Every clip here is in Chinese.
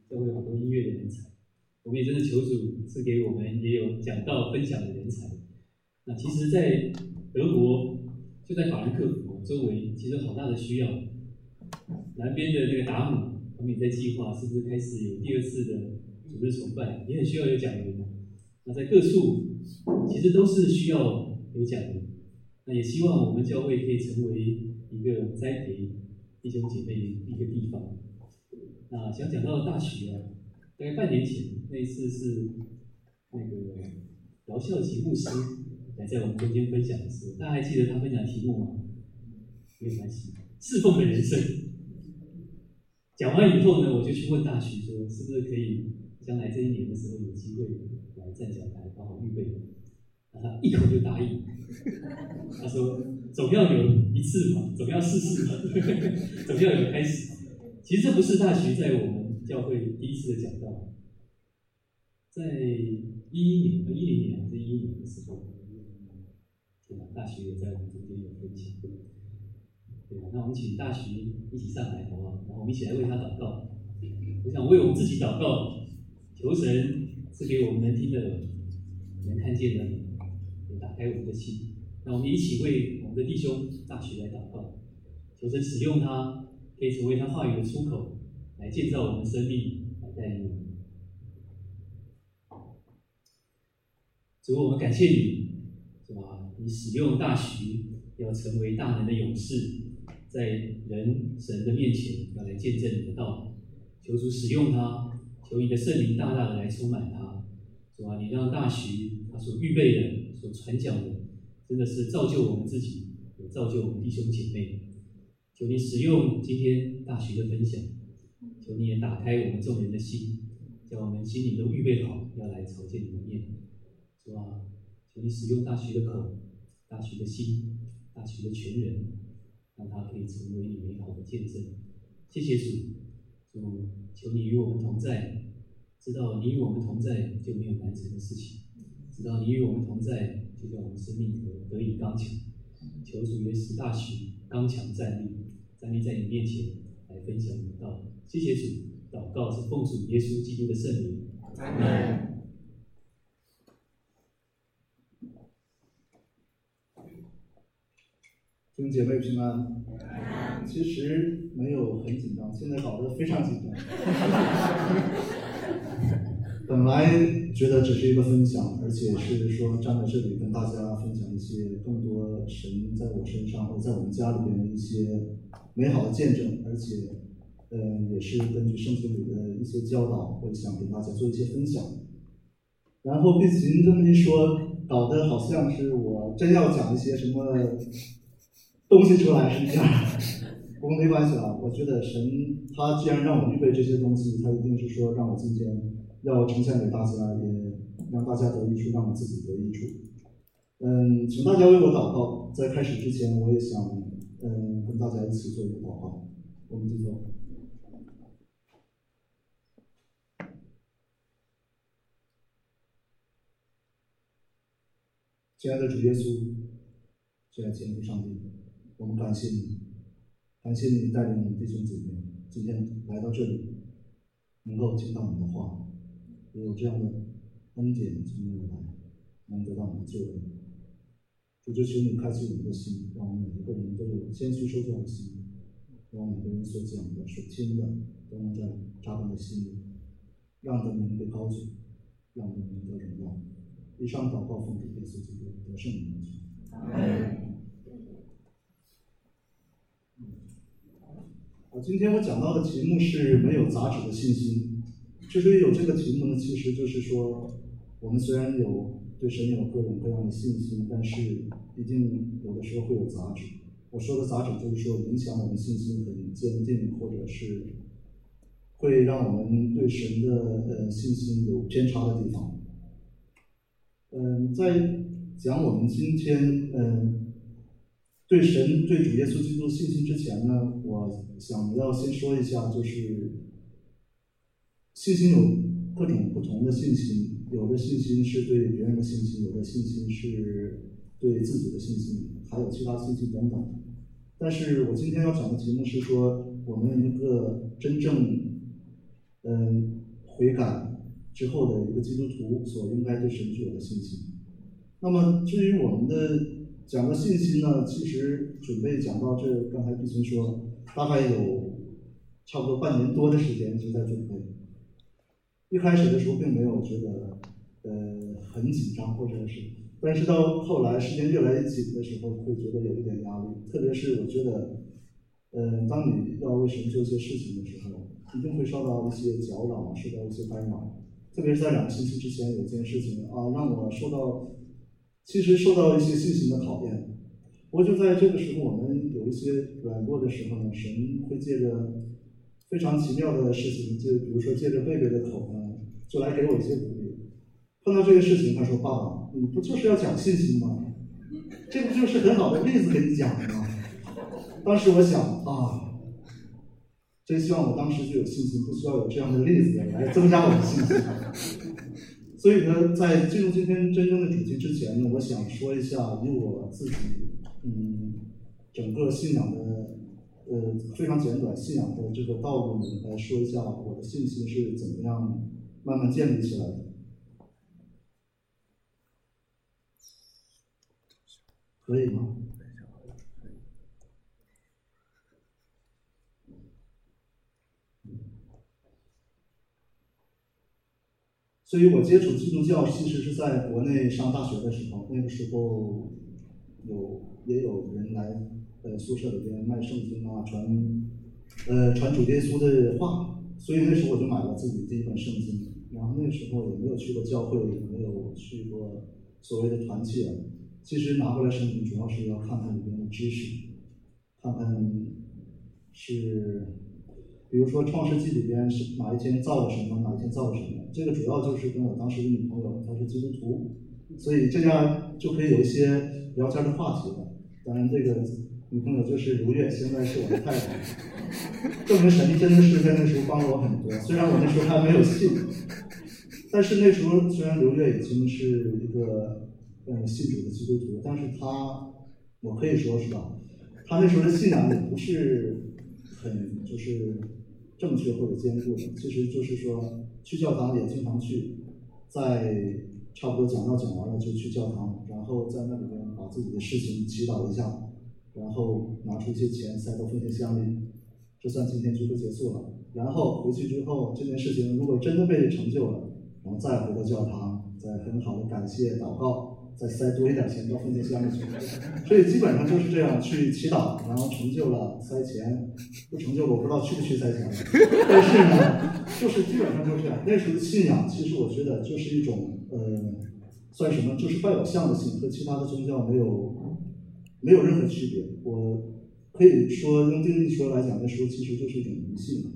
教会有好多音乐的人才，我们也真的求主赐给我们也有讲道分享的人才。那其实，在德国就在法兰克福周围，其实好大的需要。南边的那个达姆，他们也在计划是不是开始有第2次的主日崇拜，也很需要有讲员。那在各处其实都是需要有讲员。那也希望我们教会可以成为一个栽培弟兄姐妹一个地方。那想讲到大学啊，大概半年前那一次是那个饶孝奇牧师来在我们中间分享的时候，大家还记得他分享的题目吗？没有关系，侍奉的人生。讲完以后呢，我就去问大徐说，是不是可以将来这一年的时候有机会来站讲台，帮我预备。然后他一口就答应。他说：“总要有一次嘛，总要试试嘛，总要有开始。”其实这不是大徐在我们教会第1次的讲道，在2010年还是2011年的时候，对吧？大徐也在我们中间有分享。对啊，那我们请大徐一起上来好不好？然后我们一起来为他祷告。我想为我们自己祷告，求神赐给我们能听的耳，能看见的，也打开我们的心。那我们一起为我们的弟兄大徐来祷告，求神使用他，可以成为他话语的出口，来建造我们生命，来带领我们。主，我们感谢你，是吧？你使用大徐，要成为大能的勇士，在神的面前要来见证你的道。求主使用他，求你的圣灵大大的来充满他。主啊，你让大徐他所预备的、所传讲的，真的是造就我们自己，也造就我们弟兄姐妹。求你使用今天大徐的分享，求你也打开我们众人的心，叫我们心里都预备好，要来朝见你的面。主啊，求你使用大徐的口、大徐的心、大徐的全人，让他可以成为你美好的见证。谢谢主，主，求你与我们同在，知道你与我们同在就没有难成的事情，知道你与我们同在就叫我们生命得以刚强。求主也使大徐刚强站立在你面前来分享你的道。谢谢主，祷告是奉主耶稣基督的圣名。阿们。 弟兄姐妹平安。其实没有很紧张，现在搞得非常紧张。本来觉得只是一个分享，而且是说站在这里跟大家分享一些更多神在我身上或在我们家里边的一些美好的见证，而且也是根据圣经里的一些教导，会想给大家做一些分享。然后被您这么一说，搞得好像是我真要讲一些什么东西出来，是这样。不过没关系啊，我觉得神他既然让我预备这些东西，他一定是说让我今天要呈现给大家，也让大家得益处，让我自己得益处。请大家为我祷告。在开始之前，我也想跟大家一起做一个祷告。我们低头。亲爱的主耶稣，亲爱的天父上帝，我们感谢你，感谢你带领我们弟兄姐妹今天来到这里，能够听到你的话，也有这样的恩典从你而来，能得到你的救恩。主，就求你开启我们的心，让我们每一个人都有谦虚受教的心，让每个人所讲的、所听的，都能在扎根的心里，让你的名被高举，让你的名得荣耀。以上祷告奉主耶稣基督得胜的名求。阿门。今天我讲到的题目是没有杂质的信心。之所以有这个题目呢，其实就是说，我们虽然有对神有各种各样的信心，但是一定有的时候会有杂质。我说的杂质就是说影响我们信心很坚定，或者是会让我们对神的信心有偏差的地方。在讲我们今天对神、对主耶稣基督的信心之前呢，我想要先说一下，就是信心有各种不同的信心，有的信心是对别人的信心，有的信心是对自己的信心，还有其他信心等等。但是我今天要讲的题目是说，我们一个真正悔改之后的一个基督徒所应该对神具有的信心。那么至于我们的讲的信心呢，其实准备讲到这，刚才毕群说，大概有差不多半年多的时间就在准备。一开始的时候并没有觉得很紧张，或者是，但是到后来时间越来越紧的时候，会觉得有一点压力。特别是我觉得，当你要为神做一些事情的时候，一定会受到一些搅扰，受到一些干扰。特别是在2个星期之前，有件事情啊，让我受到一些信心的考验。不过就在这个时候，我们有一些软弱的时候呢，神会借着非常奇妙的事情，就比如说借着贝贝的口呢，就来给我一些鼓励。碰到这个事情，他说：“爸爸，你不就是要讲信心吗？这不就是很好的例子给你讲的吗？”当时我想啊，真希望我当时就有信心，不需要有这样的例子来增加我的信心。所以呢，在进入今天真正的主题之前呢，我想说一下以我自己整个信仰的非常简短信仰的这个道路来说一下我的信心是怎么样慢慢建立起来的。可以吗？所以我接触基督教其实是在国内上大学的时候，那个时候也有人来宿舍里边卖圣经啊，传主耶稣的话，所以那时候我就买了自己第一本圣经，然后那个时候也没有去过教会，也没有去过所谓的团契。其实拿过来圣经主要是要看看里边的知识，看看是比如说创世纪里边是哪一天造了什么，哪一天造了什么，这个主要就是跟我当时的女朋友她是基督徒，所以这样就可以有一些聊天的话题了。当然这个女朋友就是刘月，现在是我的太太，证明神真的是在那时候帮了我很多。虽然我那时候还没有信，但是那时候虽然刘月已经是一个信主的基督徒，但是我可以说是吧，他那时候的信仰也不是很就是正确或者坚固的，其实就是说去教堂也经常去，在差不多讲完了就去教堂，然后在那里面把自己的事情祈祷一下，然后拿出一些钱塞到奉献箱里，这算今天聚会结束了。然后回去之后，这件事情如果真的被成就了，然后再回到教堂，再很好的感谢祷告，再塞多一点钱到奉献箱里去。所以基本上就是这样去祈祷，然后成就了塞钱，不成就了我不知道去不去塞钱了。但是呢，就是基本上就是这样。那时候的信仰其实我觉得就是一种算什么，就是拜偶像的信，和其他的宗教没有任何区别。我可以说用定义说来讲的时候，其实就是一种迷信，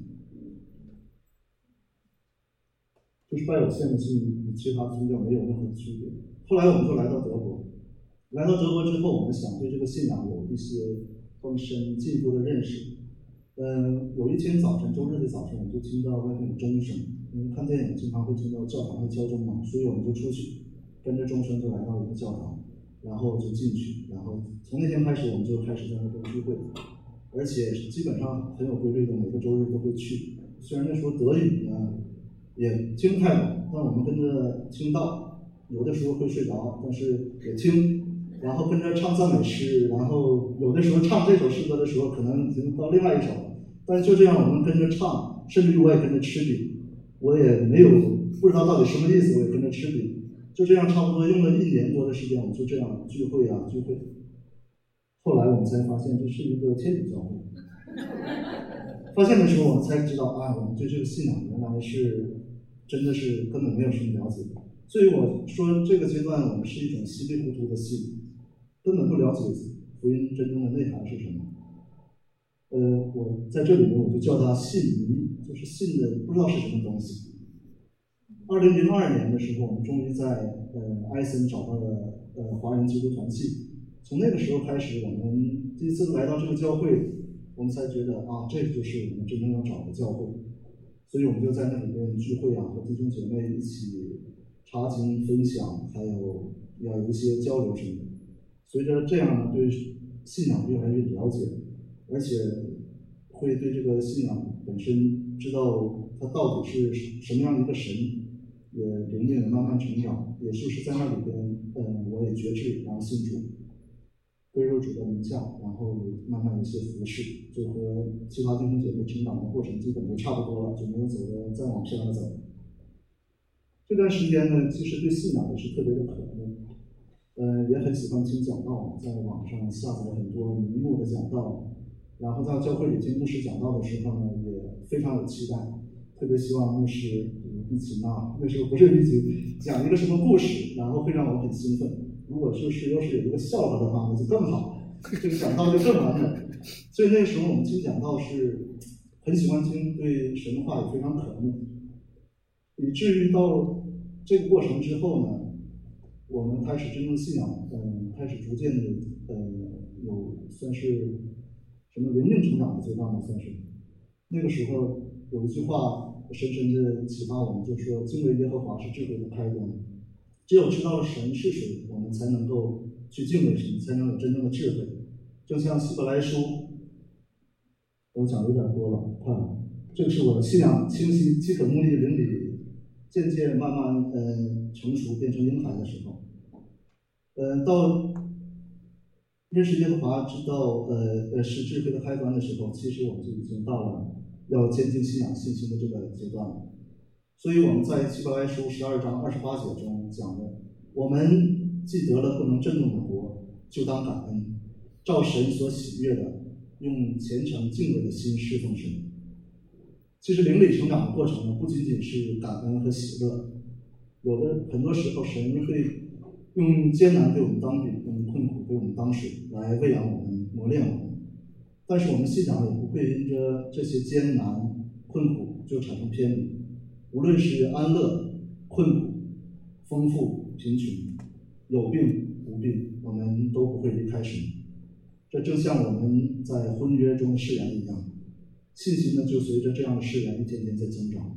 就是拜偶像的信与其他宗教没有任何区别。后来我们就来到德国，来到德国之后，我们想对这个信仰有一些更深进一步的认识。有一天早晨，周日的早晨，我们就听到外面有钟声。看电影经常会听到教堂会敲钟嘛，所以我们就出去，跟着钟声就来到一个教堂，然后就进去，然后从那天开始我们就开始在那边聚会，而且基本上很有规律的，每个周日都会去。虽然那时候德语呢也听不太懂，但我们跟着听到，有的时候会睡着，但是也听，然后跟着唱赞美诗，然后有的时候唱这首诗歌的时候可能已经到另外一首了，但就这样我们跟着唱，甚至于我也跟着吃饼，我也不知道到底什么意思，我也跟着吃饼，就这样差不多用了1年多的时间，我们就这样聚会。后来我们才发现这是一个天主教会，发现的时候我们才知道啊，我们对这个信仰原来是真的是根本没有什么了解。所以我说这个阶段我们是一种稀里糊涂的信，根本不了解福音真正的内涵是什么。我在这里面我就叫它信迷，就是信的不知道是什么东西。2002年的时候，我们终于在埃森找到了华人基督团契。从那个时候开始，我们第一次来到这个教会，我们才觉得啊，这就是我们真正要找的教会。所以我们就在那里面聚会啊，和弟兄姐妹一起查经分享，还有要有一些交流什么的。随着这样呢，对信仰越来越了解，而且会对这个信仰本身知道他到底是什么样的一个神，也灵命慢慢成长，也就是在那里边，我也决志，然后信主，归入主的名下，然后慢慢有一些服侍，就和其他弟兄姐妹成长的过程基本就差不多了，就没有走的再往下走。这段时间呢，其实对信仰也是特别的渴慕，也很喜欢听讲道，在网上下载很多名目的讲道，然后在教会里听牧师讲道的时候呢，也非常有期待，特别希望牧师一起那时候不是一起讲一个什么故事，然后会让我很兴奋。如果要是有一个笑话的话，那就更好，这个讲道就更完美。所以那时候我们听讲道是很喜欢听，对神的话也非常渴慕，以至于到这个过程之后呢，我们开始真正信仰，开始逐渐的，有算是什么灵命成长的阶段吧，算是。那个时候有一句话深深的启发我们，就说敬畏耶和华是智慧的开端。只有知道了神是谁，我们才能够去敬畏神，才能有真正的智慧。正像希伯来书，我讲的有点多了，快了。这个是我信仰清晰、饥渴慕义、灵里渐渐慢慢成熟，变成婴孩的时候。到认识耶和华，知道是智慧的开端的时候，其实我们就已经到了要坚定信仰信心的这个阶段了。所以我们在希伯来书12章28节中讲的，我们既得了不能震动的国，就当感恩，照神所喜悦的，用虔诚敬畏的心侍奉神。其实灵里成长的过程呢，不仅仅是感恩和喜乐，很多时候神会用艰难给我们当饼，用困苦给我们当水，来喂养我们，磨练我们。但是我们信仰也不会因着这些艰难困苦就产生偏离。无论是安乐、困苦、丰富、贫穷、有病无病，我们都不会离开神。这正像我们在婚约中的誓言一样，信心呢就随着这样的誓言一天天在增长。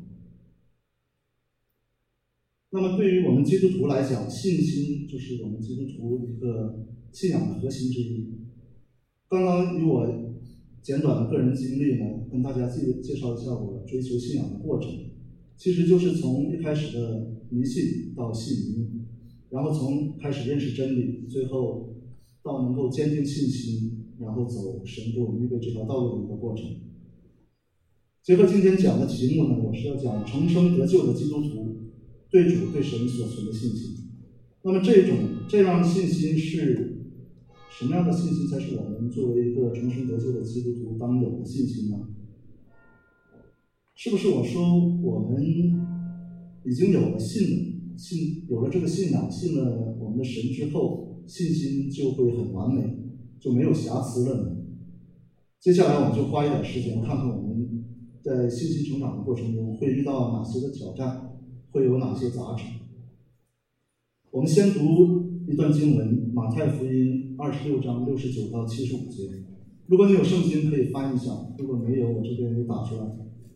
那么对于我们基督徒来讲，信心就是我们基督徒一个信仰的核心之一。刚刚以我简短的个人经历呢，跟大家介绍一下我追求信仰的过程。其实就是从一开始的迷信到信迷，然后从开始认识真理，最后到能够坚定信心，然后走神给我们预备这条道路的一个过程。结合今天讲的题目呢，我是要讲重生得救的基督徒对主对神所存的信心。那么这样的信心是什么样的信心才是我们作为一个重生得救的基督徒当有的信心呢？是不是我说我们已经有了有了这个信仰，信了我们的神之后，信心就会很完美，就没有瑕疵了呢？接下来我们就花一点时间看看我们在信心成长的过程中会遇到哪些的挑战，会有哪些杂质。我们先读一段经文，马太福音26章69到75节。如果你有圣经可以翻一下，如果没有我这边也打出来。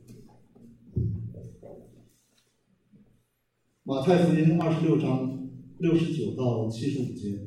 马太福音26章69到75节。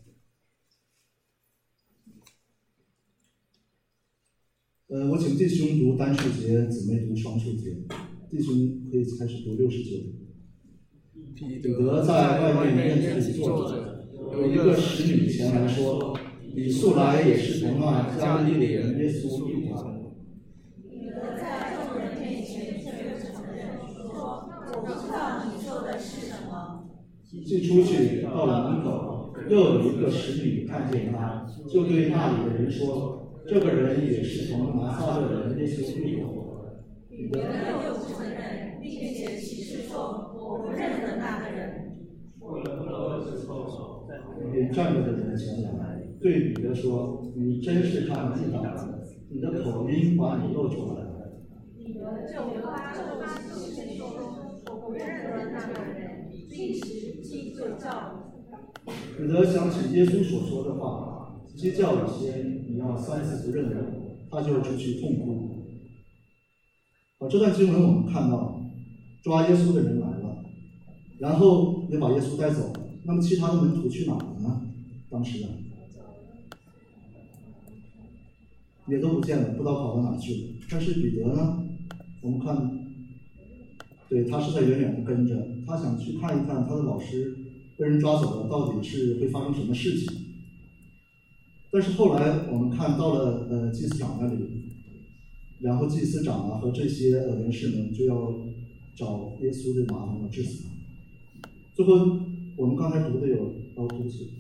我请弟兄读单数节，姊妹读双数节。弟兄可以开始读69。彼得在外面院子里坐着，有一个使女前来说：“你素来也是从那加利利人耶稣遇见的。” 彼得在众人面前却承认说：“我不知道你说的是什么。” 既出去到了门口，又有一个使女看见他，就对那里的人说：“这个人也是从拿撒勒人耶稣遇见的。” 彼得又不承认，并且起誓说：“我不认得那个人。” 便站着的人前来，对彼得说：“你真是看见了，你的口音把你露出来了。” 彼得就发起誓说：“我不认得那个人，并时即就叫。” 彼得想起耶稣所说的话：“鸡叫以先，你要3次不认我。”他就出去痛哭。这段经文我们看到，抓耶稣的人来了，然后也把耶稣带走了。那么其他的门徒去哪了呢？当时也都不见了，不知道跑到哪去了。但是彼得呢， 我们看，对，他是在远远的跟着，他想去看一看他的老师被人抓走了，到底是会发生什么事情。但是后来我们看到了祭司长那里，然后祭司长和这些人士们就要找耶稣的麻烦，要治死他。最后我们刚才读的有对不起，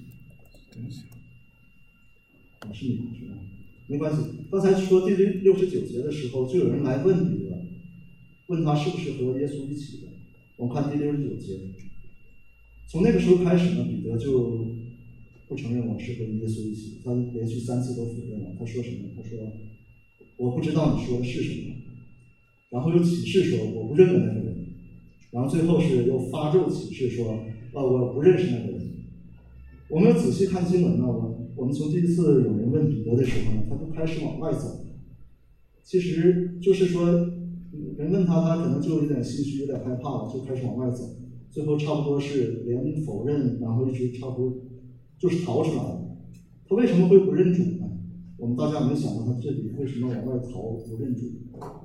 是你是吧？没关系。刚才说第69节的时候，就有人来问彼得，问他是不是和耶稣一起的。我们看第69节，从那个时候开始呢，彼得就不承认我是和耶稣一起，他连续3次都否认了。他说什么？他说我不知道你说的是什么，然后又起誓说我不认得那个人，然后最后是又发咒起誓说我不认识那个人。我们仔细看经文呢，我们从第一次有人问彼得的时候呢，他就开始往外走。其实就是说，人问他，他可能就有点心虚，有点害怕了，就开始往外走。最后差不多是连否认，然后一直差不多就是逃出来了。他为什么会不认主呢？我们大家有没有想到他这里为什么往外逃不认主？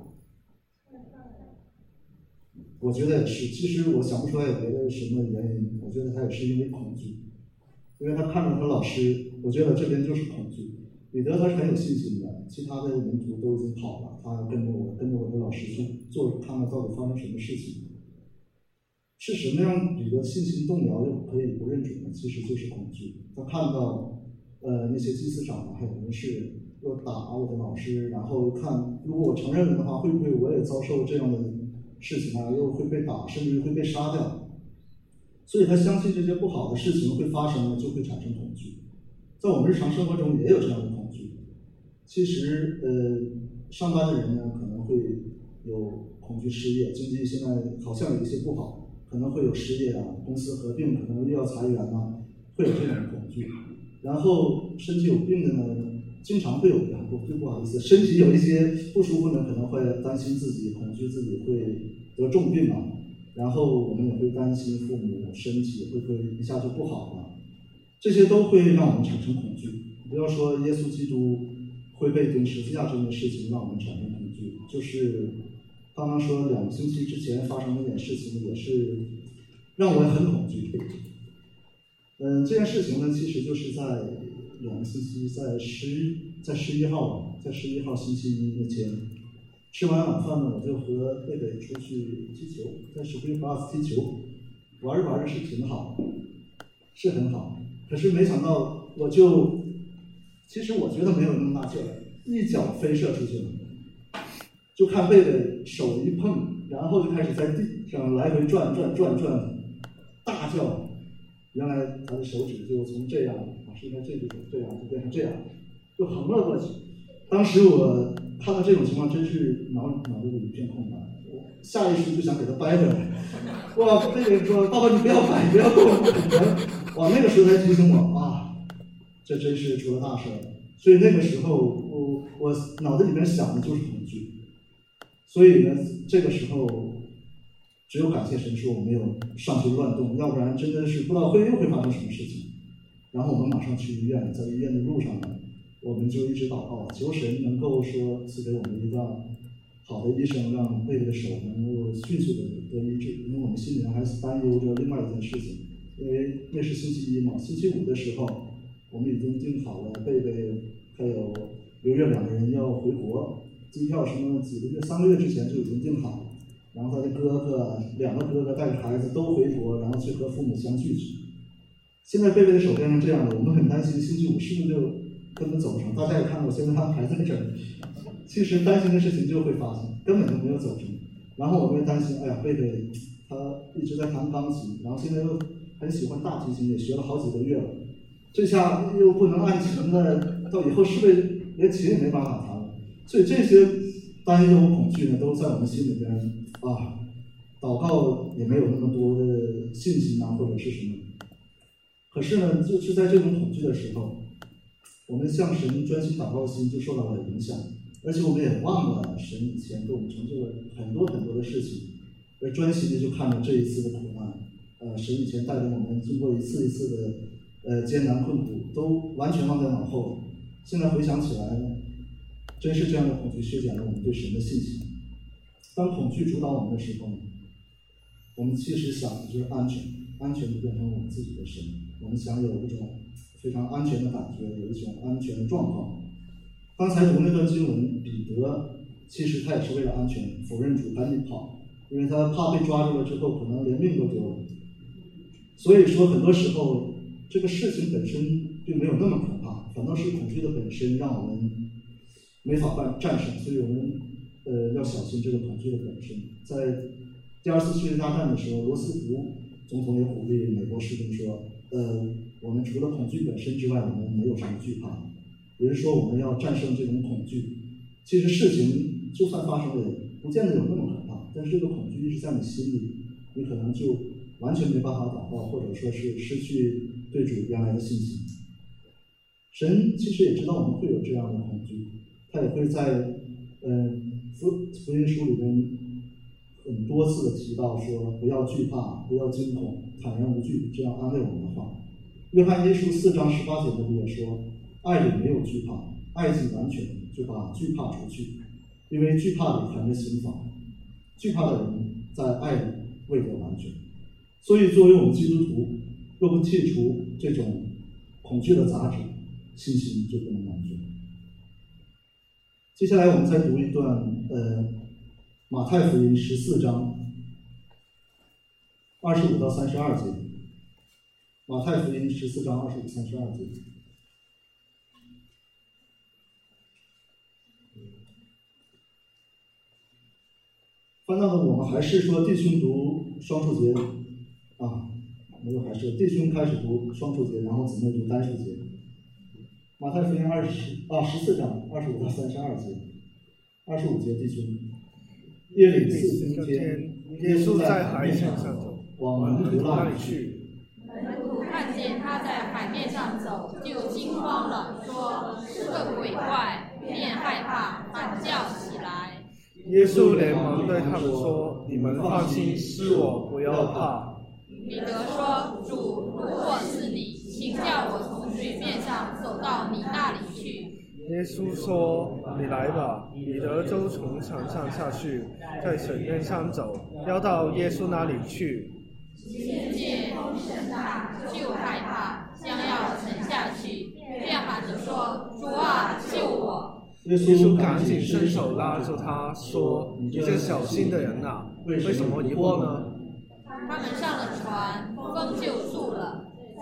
我觉得也是，其实我想不出来有别的什么原因，我觉得他也是因为恐惧。因为他看着他老师，我觉得这边就是恐惧。彼得他是很有信心的，其他的门徒都已经跑了，他跟着我的老师去做，看看到底发生什么事情。是什么让彼得信心动摇又可以不认主呢？其实就是恐惧。他看到那些祭司长还有人士又打我的老师，然后看如果我承认了的话，会不会我也遭受这样的事情啊？又会被打，甚至会被杀掉。所以他相信这些不好的事情会发生呢，就会产生恐惧。在我们日常生活中也有这样的恐惧。其实上班的人呢可能会有恐惧失业，经济现在好像有一些不好，可能会有失业啊，公司合并可能又要裁员啊，会有这种恐惧。然后身体有病的呢，经常会有不好意思，身体有一些不舒服呢，可能会担心自己，恐惧自己会得重病啊。然后我们也会担心父母身体会不会一下就不好了，这些都会让我们产生恐惧。不要说耶稣基督会被钉十字架这件事情让我们产生恐惧，就是刚刚说2个星期之前发生那点事情也是让我很恐惧。这件事情呢，其实就是在2个星期，在11号星期一那天。吃完晚饭呢，我就和贝贝出去踢球，在Spring Plus踢球，玩着玩着是挺好，是很好。可是没想到，其实我觉得没有那么大劲儿，一脚飞射出去了。就看贝贝手一碰，然后就开始在地上来回转，大叫。原来他的手指就从这样，是应该这样就变成这样，就横了过去。当时我看到这种情况，真是脑子里一片空白，我下意识就想给他掰回来。哇，贝贝说：“爸爸，你不要掰，不要动。”哇，那个时候才提醒我啊，这真是出了大事了。所以那个时候，我脑子里面想的就是恐惧。所以呢，这个时候只有感谢神说我没有上去乱动，要不然真的是不知道又会发生什么事情。然后我们马上去医院，在医院的路上呢，我们就一直祷告，求神能够说赐给我们一个好的医生，让贝贝的手能够迅速的得医治。因为我们心里面还是担忧着另外一件事情，因为那是星期一嘛，星期五的时候我们已经订好了贝贝还有刘月2个人要回国，机票什么3个月之前就已经订好了。然后他的2个哥哥带着孩子都回国，然后去和父母相聚去。现在贝贝的手变成这样的，我们很担心星期五是不是就根本走不成。大家也看到，现在他还在这儿。其实担心的事情就会发生，根本就没有走成。然后我们也担心，哎呀，贝贝他一直在弹钢琴，然后现在又很喜欢大提琴，也学了好几个月了。这下又不能按琴了，到以后是不是连琴也没办法弹了？所以这些担忧恐惧呢，都在我们心里边啊。祷告也没有那么多的信心啊，或者是什么。可是呢，就是在这种恐惧的时候，我们向神专心祷告的心就受到了影响，而且我们也忘了神以前给我们成就了很多的事情，而专心的就看着这一次的苦难，神以前带领我们经过一次一次的艰难困苦，都完全忘在脑后了。现在回想起来呢，真是这样的恐惧削减了我们对神的信心。 当恐惧主导我们的时候，我们其实想的就是安全，安全就变成我们自己的神。我们想有一种非常安全的感觉，有一种安全的状况。刚才读那段经文，彼得其实他也是为了安全，否认主赶紧跑，因为他怕被抓住了之后，可能连命都丢了。所以说，很多时候这个事情本身并没有那么可怕，反倒是恐惧的本身让我们没法战胜。所以我们要小心这个恐惧的本身。在第二次世界大战的时候，罗斯福总统也鼓励美国士兵说，我们除了恐惧本身之外，我们没有什么惧怕。也就是说，我们要战胜这种恐惧。其实事情就算发生了，不见得有那么可怕，但是这个恐惧一直在你心里，你可能就完全没办法祷告，或者说是失去对主原来的信心。神其实也知道我们会有这样的恐惧，他也会在福音书里面很多次的提到说，不要惧怕，不要惊恐，坦然无惧，这样安慰我们的话。约翰一书4章18节那里也说，爱里没有惧怕，爱既完全，就把惧怕除去，因为惧怕里含着刑罚，惧怕的人在爱里未得完全。所以作为我们基督徒，若不剔除这种恐惧的杂质，信心就不能完全。接下来我们再读一段马太福音14章25到32节。马太福音14章25、32节。翻到的我们还是说弟兄读双数节啊，没有还是弟兄开始读双数节，然后姊妹读单数节。马太福音14章25到32节，25节弟兄。夜里4更天，耶稣在海面上走，往门徒那里去。 门徒看见他在海面上走，就惊慌了，说是个鬼怪，便害怕，喊叫起来。 耶稣连忙对他们说：“你们放心，是我，不要怕。” 彼得说：“主，如果是你，请叫我从水面上走到你那里去。” 耶稣说：“你来吧。”彼得就从船上下去，在水面上走，要到耶稣那里去。 听见风声大，就害怕，将要沉下去，便喊着说：“主啊，救我！” 耶稣赶紧伸手拉住他，说：“你这小心的人啊，为什么疑惑呢？” 他们上了船，风就住了。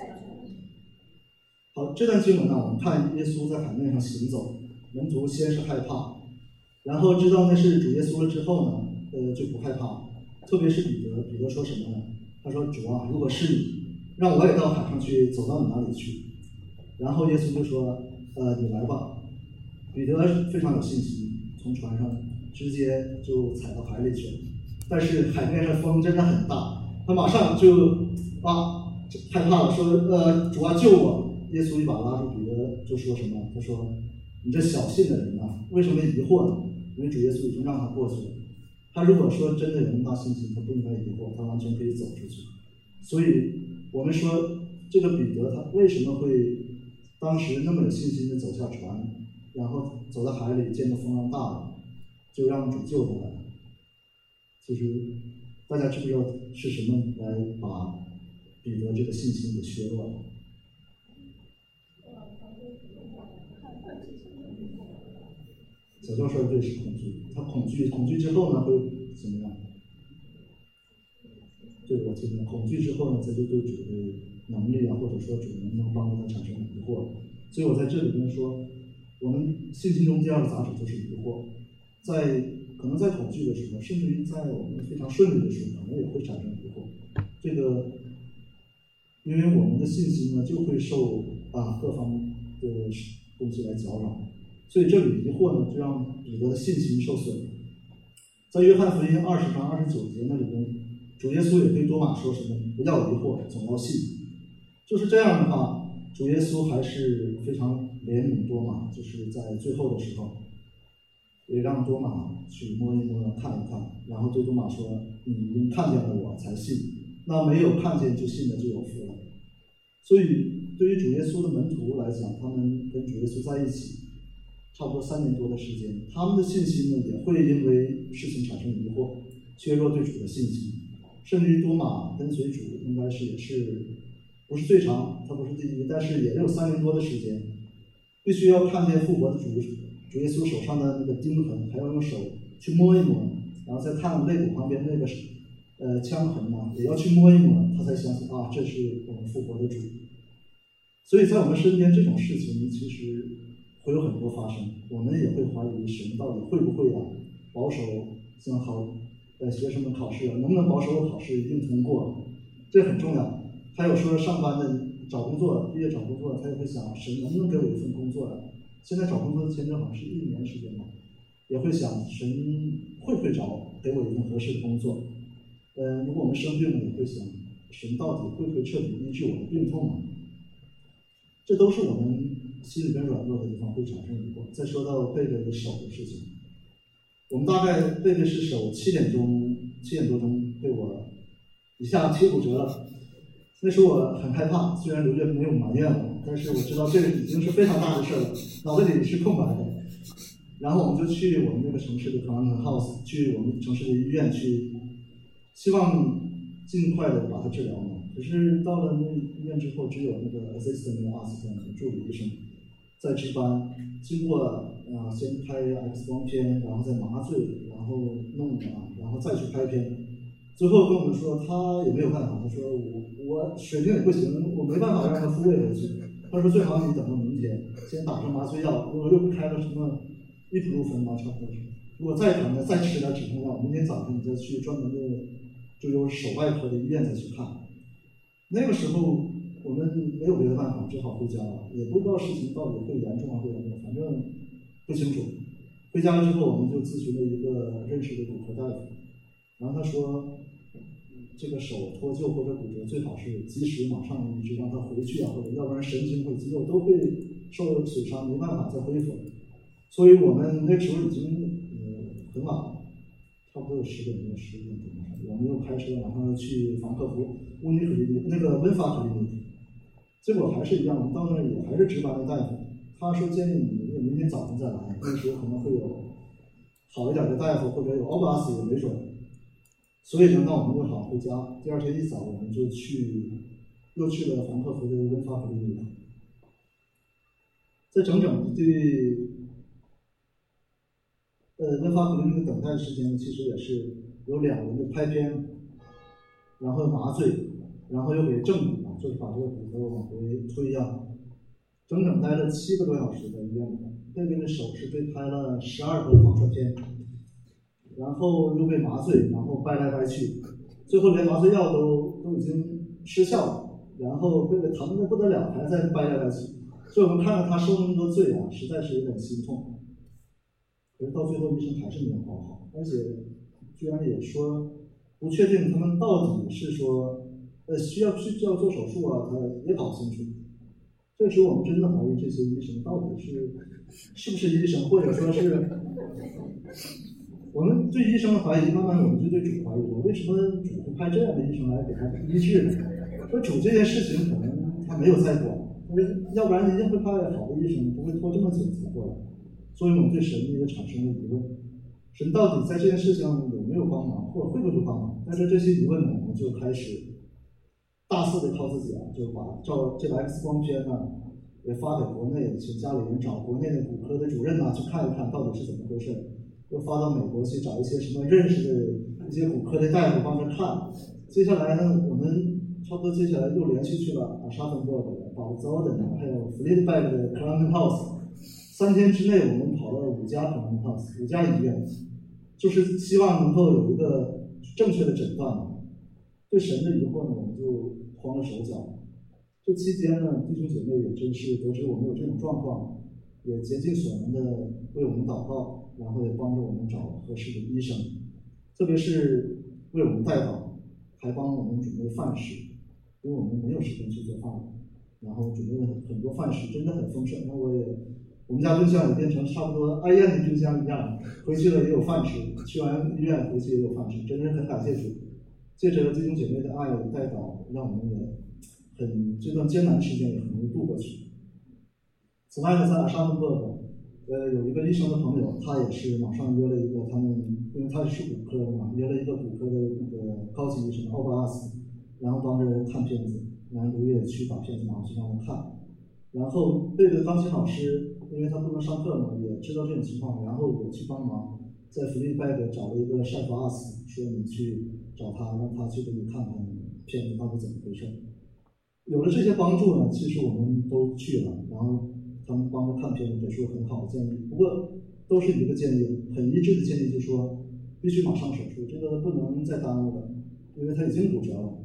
好，这段经文呢，我们看耶稣在海面上行走，门徒先是害怕，然后知道那是主耶稣了之后呢，就不害怕。特别是彼得说什么呢？他说：“主啊，如果是你，让我也到海上去，走到你那里去。”然后耶稣就说：“你来吧。”彼得非常有信心，从船上直接就踩到海里去了。但是海面上风真的很大，他马上就害怕了，说：“主啊，救我！”耶稣一把拉住彼得，就说什么？他说：“你这小信的人啊，为什么疑惑呢？因为主耶稣已经让他过去了。他如果说真的有那么大信心，他不应该疑惑，他完全可以走出去。所以我们说，这个彼得他为什么会当时那么有信心的走下船，然后走到海里，见到风浪大了，就让主救他来？其实大家知不知道是什么来把彼得这个信心给削弱了？小教授对是恐惧，他恐惧之后呢会怎么样？对，我听了，恐惧之后呢，他就对主的能力啊，或者说主能不能帮助他产生疑惑。所以我在这里边说，我们信心中第二个杂质就是疑惑，可能在恐惧的时候，甚至于在我们非常顺利的时候，可能也会产生疑惑。这个，因为我们的信心呢，就会受各方的东西来搅扰。所以这里疑惑呢，就让彼得的信心受损。在约翰福音20章29节那里边，主耶稣也对多马说什么？不要疑惑，总要信。就是这样的话，主耶稣还是非常怜悯多马，就是在最后的时候，也让多马去摸一摸、看一看，然后对多马说：“你已经看见了我才信，那没有看见就信的就有福了。”所以，对于主耶稣的门徒来讲，他们跟主耶稣在一起， 差不多3年多的时间，他们的信心呢也会因为事情产生疑惑，削弱对主的信心，甚至于多马跟随主应该是也是不是最长，他不是第一，但是也有3年多的时间，必须要看见复活的主耶稣手上的那个钉痕，还要用手去摸一摸，然后再看肋骨旁边那个枪痕呢，也要去摸一摸，他才相信啊，这是我们复活的主。所以在我们身边这种事情其实会有很多发生，我们也会怀疑神到底会不会保守像学生们考试能不能保守考试一定通过，这很重要。还有说上班的找工作，毕业找工作，他也会想神能不能给我一份工作现在找工作的签证好像是1年时间吧，也会想神会不会给我一份合适的工作。如果我们生病了，也会想神到底会不会彻底医治我的病痛这都是我们心里边软弱的地方会产生疑惑。再说到贝贝的手的事情，我们大概贝贝是手7点多钟被我一下贴骨折了。那时候我很害怕，虽然刘月没有埋怨我，但是我知道这个已经是非常大的事了，脑袋里是空白的。然后我们就去我们那个城市的 Coroner House， 去我们城市的医院去，希望尽快的把它治疗嘛。可是到了那医院之后，只有那个 assistant assistant 助理医生在值班，经过先拍 X 光片，然后再麻醉，然后弄然后再去拍片。最后跟我们说他也没有办法，他说我水平也不行，我没办法让他复位回去。他说最好你等到明天，先打上麻醉药，如果又开了什么ibuprofen吧，差不多是。如果再疼呢，再吃点止痛药，明天早上你再去专门的就有手外科的医院再去看。那个时候我们没有别的办法，只好回家了，也不知道事情到底会严重还是严重，反正不清楚。回家了之后，我们就咨询了一个认识的骨科大夫，然后他说这个手脱臼或者骨折最好是及时马上医治，让他回去或者要不然神经或者肌肉都会受损伤，没办法再恢复。所以我们那时候已经很晚了，差不多有10点钟我们又开车马上去法兰克福乌尼克林尼那个温法克林尼，结果还是一样，我们到那儿也还是值班的大夫，他说建议你明天早上再来，那时候可能会有好一点的大夫或者有奥巴斯也没准。所以呢，那我们就好回家。第二天一早，我们就又去了法兰克福的温法克林尼。在整的温法克林尼的等待时间，其实也是有2轮的拍片，然后麻醉，然后又给正骨就是把这个骨头往回推整待了7个多小时在医院里。贝贝的手是被拍了12个放射片。然后又被麻醉，然后掰来掰去，最后连麻醉药都已经失效了，然后这个疼得不得了，还在掰来掰去。所以我们看到他受那么多罪实在是有点心痛。可是到最后医生还是没有搞好，而且居然也说不确定他们到底是说需要做手术他也搞不清楚。这时候我们真的怀疑这些医生到底是不是医生，或者说是我们对医生的怀疑，慢慢我们就对主怀疑了。为什么主会派这样的医生来给他医治呢？说主这件事情可能他没有在管，要不然一定会派好的医生，不会拖这么久才过来。所以我们对神也产生了疑问：神到底在这件事上有没有帮忙，或者会不会帮忙？带着这些疑问呢，我们就开始大肆的靠自己就把照这个 X 光片也发给国内，请家里人找国内的骨科的主任去看一看到底是怎么回事。又发到美国去找一些什么认识的一些骨科的大夫帮着看。接下来呢，我们差不多接下来又连续去了沙芬伯的、保泽的，还有弗利德拜的 Coroner House。3天之内，我们跑了5家 Coroner House， 5家医院，就是希望能够有一个正确的诊断。对神的疑惑呢，我们就慌了手脚。这期间呢，弟兄姐妹也真是得知我们有这种状况，也竭尽所能的为我们祷告。然后也帮助我们找合适的医生，特别是为我们代祷，还帮我们准备饭食，因为我们没有时间去做饭，然后准备了很多饭食，真的很丰盛。那我们家冰箱也变成差不多爱宴的冰箱一样，回去了也有饭吃，去完医院回去也有饭吃，真是很感谢主。借着弟兄姐妹的爱代祷，让我们也这段艰难时间也很容易度过去。此外呢，在沙芬伯有一个医生的朋友，他也是马上约了一个他们，因为他是骨科的嘛，约了一个骨科的那个高级医生奥巴斯，然后帮着看片子，然后刘烨去把片子拿回去让他看。然后贝贝钢琴老师，因为他不能上课嘛，也知道这种情况，然后也去帮忙，在弗利拜格找了一个塞弗阿斯，说你去找他，让他去给你看看片子到底怎么回事。有了这些帮助呢，其实我们都去了，然后他们帮着看片子，给出很好的建议。不过都是一个建议，很一致的建议，就是说必须马上手术，这个不能再耽误了，因为他已经骨折了。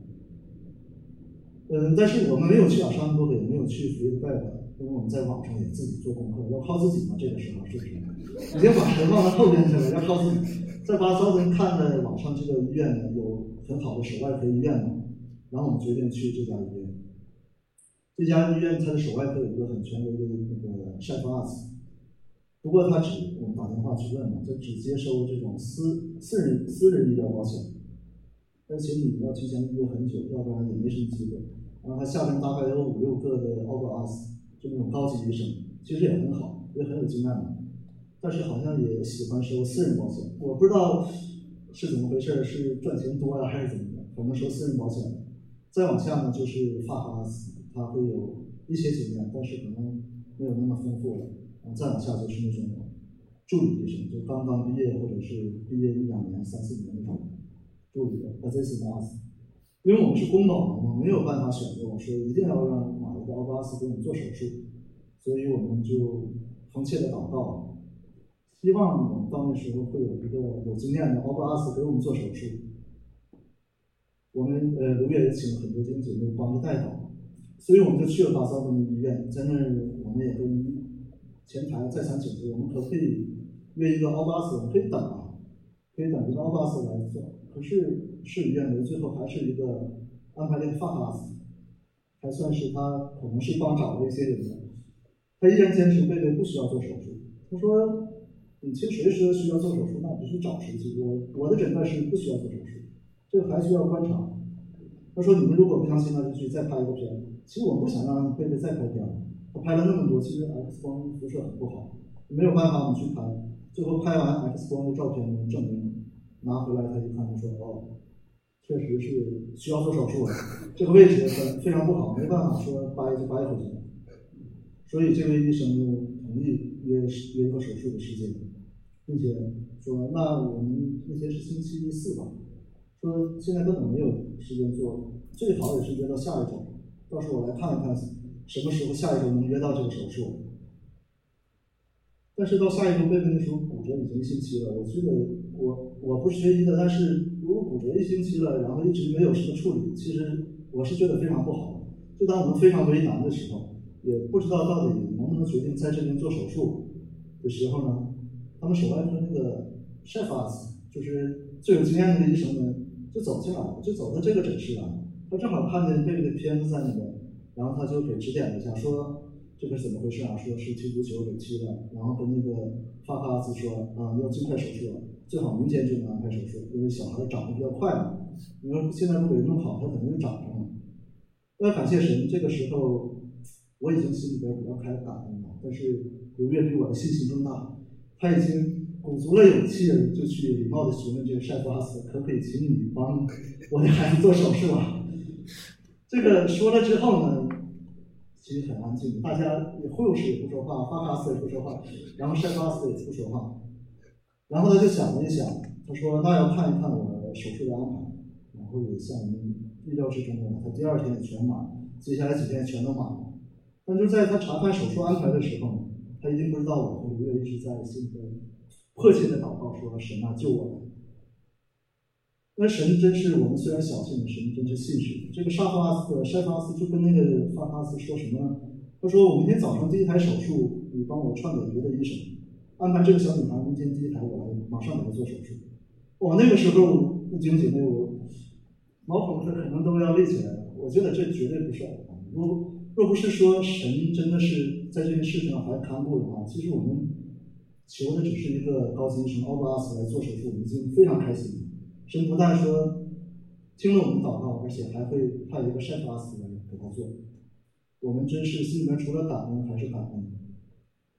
但是我们没有去阿山多的，也没有去弗利拜的，因为我们在网上也自己做功课，要靠自己嘛。这个时候是不是？已经把神放到后边去了，要靠自己。在巴骚人看的网上这个医院呢，有很好的手外科医院嘛，然后我们决定去这家医院。这家医院它的手外科有一个很权威的那个塞弗阿斯，不过他我们打电话去问嘛，他只接收这种私人医疗保险，而且你要提前预约很久，要不然也没什么机会。然后他下边大概有5、6个的奥巴阿斯，就那种高级医生，其实也很好，也很有经验的，但是好像也喜欢收私人保险，我不知道是怎么回事，是赚钱多呀还是怎么的，反正收私人保险。再往下呢就是法哈斯，他会有一些经验，但是可能没有那么丰富了。再往下就是那种助理医生，就刚刚毕业或者是毕业1、2年、3、4年那种助理的 assistant。因为我们是公保嘛，没有办法选择，我说一定要让哪一个奥巴斯给我们做手术，所以我们就恳切的祷告，希望我们到那时候会有一个有经验的奥巴斯给我们做手术。我们刘烨也请了很多弟兄姐妹帮着带导，所以我们就去了巴骚的医院，在那儿我们也跟前台再三请求，我们可不可以约一个奥巴斯，我们可以等啊，可以等一个奥巴斯来做。可是事与愿违，最后还是一个安排了一个法哈斯，还算是他可能是帮找了一些人的。他依然坚持贝贝不需要做手术。他说：“你听谁说需要做手术，那只是找谁去。我的诊断是不需要做手术，这个还需要观察。”他说：“你们如果不相信，那就去再拍一个片。”其实我不想让贝贝再拍片了，他拍了那么多，其实 X 光辐射很不好，没有办法我们去拍。最后拍完 X 光的照片证明。拿回来他一看，他说：“哦，确实是需要做手术了，这个位置非常不好，没办法说掰就掰回去。”所以这位医生就同意约一个手术的时间，并且说：“那我们那天是星期4吧，说现在根本没有时间做，最好也是约到下一周，到时候我来看一看什么时候下一周能约到这个手术。”但是到下一周贝贝那时候骨折已经1星期了，我觉得我不是学医的，但是如果骨折1星期了，然后一直没有什么处理，其实我是觉得非常不好的。就当我们非常为难的时候，也不知道到底能不能决定在这边做手术的时候呢，他们手外科那个 chef 就是最有经验的医生呢，就走进来了，就走到这个诊室来，他正好看见贝贝的片子在那边，然后他就给指点了一下，说这个是怎么回事啊？说是踢足球给踢的，然后跟那个法哈斯说啊，要尽快手术了，最好明天就能安排手术，因为小孩长得比较快嘛。你说现在如果给弄好，他可能就长上了。要感谢神，这个时候我已经心里边比较感恩了，但是刘烨比我的信心更大，他已经鼓足了勇气了，就去礼貌的询问这个塞弗阿斯，可不可以请你帮我的孩子做手术啊？这个说了之后呢，其实很安静，大家护士也不说话，法哈斯也不说话，然后塞弗阿斯也不说话，然后他就想了一想，他说：“那要看一看我手术的安排。”然后也像我们意料之中的，他第2天也全满，接下来几天全都满了。但就在他查看手术安排的时候，他一定不知道我和刘烨一直在心里迫切的祷告说：“神啊，救我们！”那神真是我们虽然小信，神真是信实。这个塞弗阿斯就跟那个法哈斯说什么呢？他说：“我明天早上第1台手术，你帮我传给别的医生，安排这个小女孩明天第1台，我来马上给她做手术。”哇，那个时候弟兄姐妹，我毛孔可能都要立起来了。我觉得这绝对不是偶然。若不是说神真的是在这件事上还看顾的话，其实我们求的只是一个高级医生奥巴斯来做手术，已经非常开心了。神不但说听了我们祷告，而且还会派一个塞弗阿斯来给他做。我们真是心里面除了感恩还是感恩。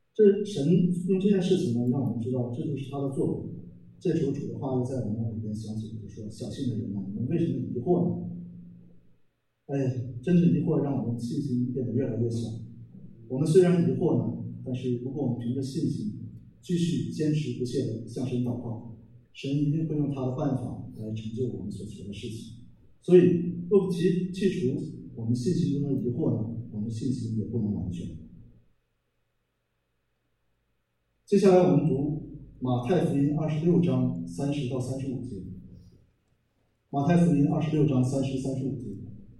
这神用这件事情呢，让我们知道这就是他的作为。这时候主的话又在我们里边响起，就说：“小信的人呐，你们为什么疑惑呢？”哎，真是疑惑让我们信心变得越来越小。我们虽然疑惑呢，但是如果我们凭着信心继续坚持不懈地向神祷告，神一定会用他的办法来成就我们所求的事情。所以，若不去除我们信心中的疑惑呢，我们信心也不能完全。接下来我们读马太福音26章30到35节。马太福音26章30、35节。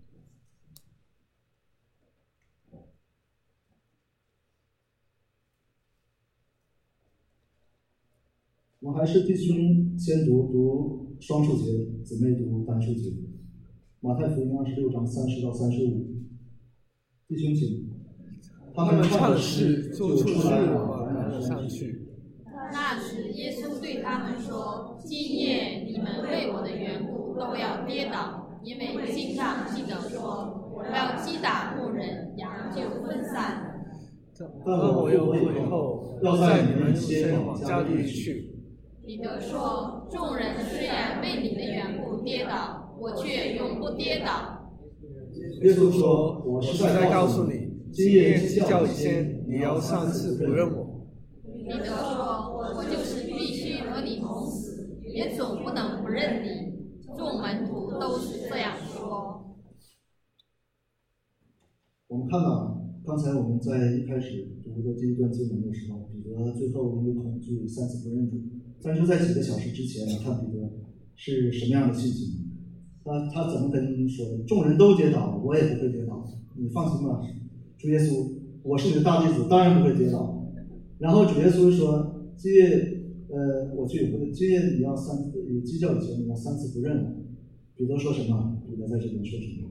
我们还是弟兄先读双数节，姊妹读单数节。马太福音26章30到35，弟兄请。 他们唱诗，就出去往哪里上去？ 那时，耶稣对他们说：“今夜你们为我的缘故都要跌倒，因为经上记着说，我要击打牧人，羊就分散。 但我又以后要在你们先往加利利去。” 彼得说：“众人虽然为你的缘故跌倒，我却永不跌倒。” 耶稣说：“我实在告诉你， 今夜鸡叫以前，你要3次不认我。” 彼得说：“我就是必须和你同死，也总不能不认你。”众门徒都是这样说。 我们看到，刚才我们在一开始读的这一段经文的时候，彼得最后因为恐惧3次不认主。但是在几个小时之前，看彼得是什么样的信心？他怎么跟说的？众人都跌倒，我也不会跌倒。你放心吧，主耶稣，我是你的大弟子，当然不会跌倒。然后主耶稣说：“今夜，我去，今夜你要鸡叫以前你要3次不认我。”彼得说什么？彼得在这边说什么？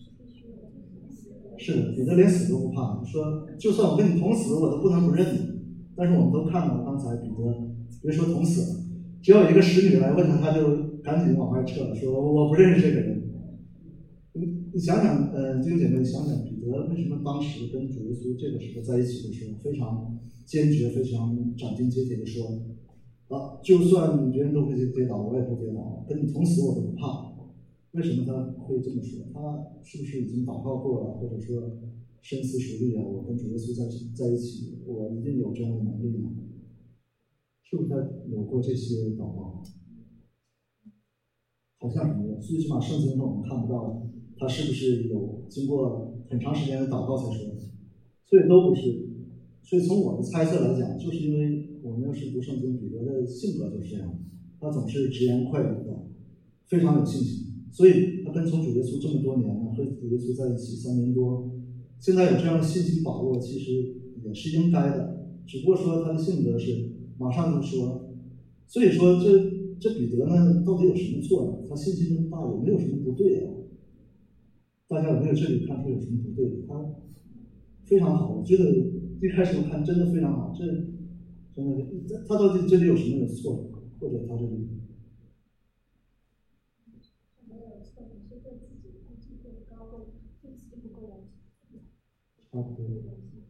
是的，彼得连死都不怕，说就算我跟你同死，我都不能不认你。但是我们都看到刚才彼得。别说同死了，只要有一个使女来问他，他就赶紧往外撤了，说我不认识这个人。你想想，弟兄姐妹，想想彼得为什么当时跟主耶稣这个时候在一起的时候，非常坚决、非常斩钉截铁的说，就算别人都会跌倒，我也不跌倒，跟你同死我都不怕。为什么他会这么说？他是不是已经祷告过了，或者说深思熟虑啊？我跟主耶稣在一起，我一定有这样的能力呢？是不是他有过这些祷告？好像没有，最起码圣经中我们看不到他是不是有经过很长时间的祷告才说的，所以都不是。所以从我的猜测来讲，就是因为我们要是读圣经，彼得的性格就是这样，他总是直言快语的，非常有信心，所以他跟从主耶稣这么多年了，和主耶稣在一起3年多，现在有这样的信心把握，其实也是应该的，只不过说他的性格是马上就说，所以说这彼得呢，到底有什么错呢？他信心这么大，有没有什么不对啊？大家有没有这里看出有什么不对？他非常好，我觉得一开始我看真的非常好，这真的他到底这里有什么有错，或者他这里没有错，你是对自己估计过高，对自己不够了解。 差不多。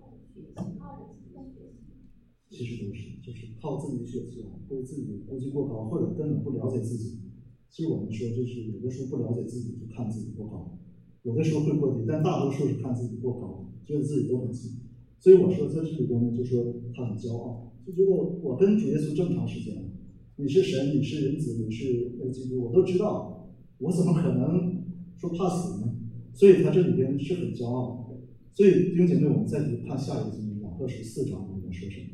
其实都是，就是靠自己学习，对自己估计过高，或者根本不了解自己。其实我们说，就是有的时候不了解自己，就看自己过高；有的时候会过低，但大多数是看自己过高，觉得自己都很行。所以我说在这里边呢，就说他很骄傲，就觉得我跟主耶稣这么长时间了，你是神，你是人子，你是基督，我都知道，我怎么可能说怕死呢？所以他这里边是很骄傲。所以弟兄姐妹，我们再看下一个经文，雅各书4章里面说什么？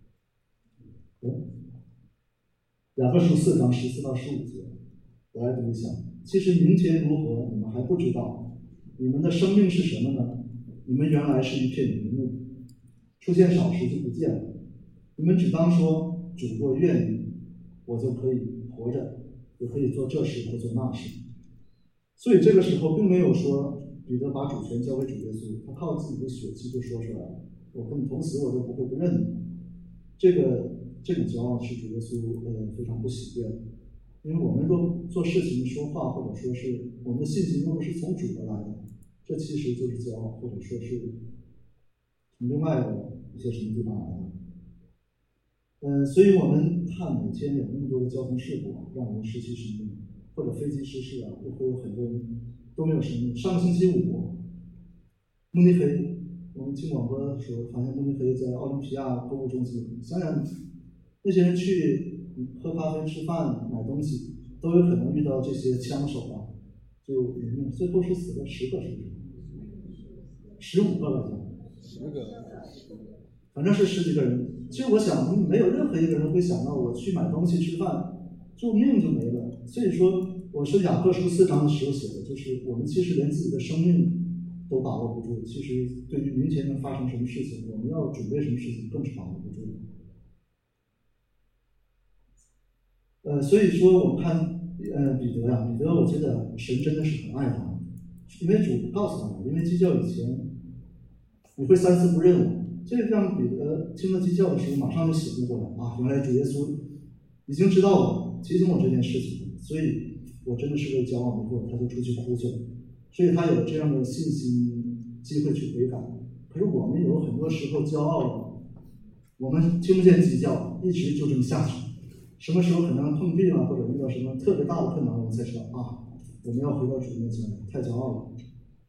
雅各书4章14到15节，我来读一下。其实明天如何，你们还不知道。你们的生命是什么呢？你们原来是一片云雾，出现少时就不见了。你们只当说，主若愿意，我就可以活着，也可以做这事或做那事。所以这个时候并没有说彼得把主权交给主耶稣，他靠自己的血气就说出来了，我跟你同死，我都不会不认你。这种骄傲是主耶稣非常不喜悦的，因为我们若做事情说话，或者说是我们的信心若是从主而来的，这其实就是骄傲，或者说是从另外的一些什么地方来的。 所以我们看每天有那么多的交通事故，让人失去生命，或者飞机失事啊，又会有很多人都没有生命。上个星期五，慕尼黑，我们听广播的时候发现慕尼黑在奥林匹亚购物中心，想想那些人去喝咖啡、吃饭、买东西，都有可能遇到这些枪手啊，就殒命。最后是死了10个，是不是？15个来着？10个，反正是10几个人。其实我想，没有任何一个人会想到我去买东西、吃饭，就命就没了。所以说，我是雅各书4章的时候写的，就是我们其实连自己的生命都把握不住。其实对于明天能发生什么事情，我们要准备什么事情，更是把握不住的。所以说我们看，彼得呀，彼得，我觉得神真的是很爱他，因为主告诉他，因为鸡叫以前，你会3次不认我。这让彼得听了鸡叫的时候，马上就醒悟过来啊！原来主耶稣已经知道我提醒我这件事情，所以我真的是为骄傲迷惑，他就出去哭去了。所以他有这样的信心，机会去悔改。可是我们有很多时候骄傲了，我们听不见鸡叫，一直就这么下去。什么时候可能碰壁了，或者遇到什么特别大的困难，我们才知道啊，我们要回到主面前，太骄傲了。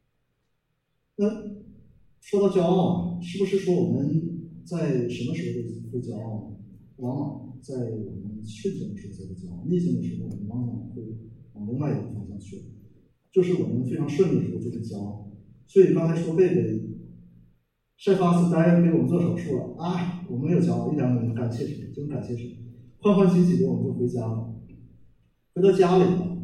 那说到骄傲啊，是不是说我们在什么时候会骄傲呢？往往在我们顺境的时候才会骄傲，逆境的时候我们往往会往另外一个方向去，就是我们非常顺利的时候就会骄傲。所以刚才说贝贝晒发斯呆给我们做手术了啊，我们没有骄傲，一点没有感谢神，真感谢神，欢欢喜喜的我们就回家了。回到家里了，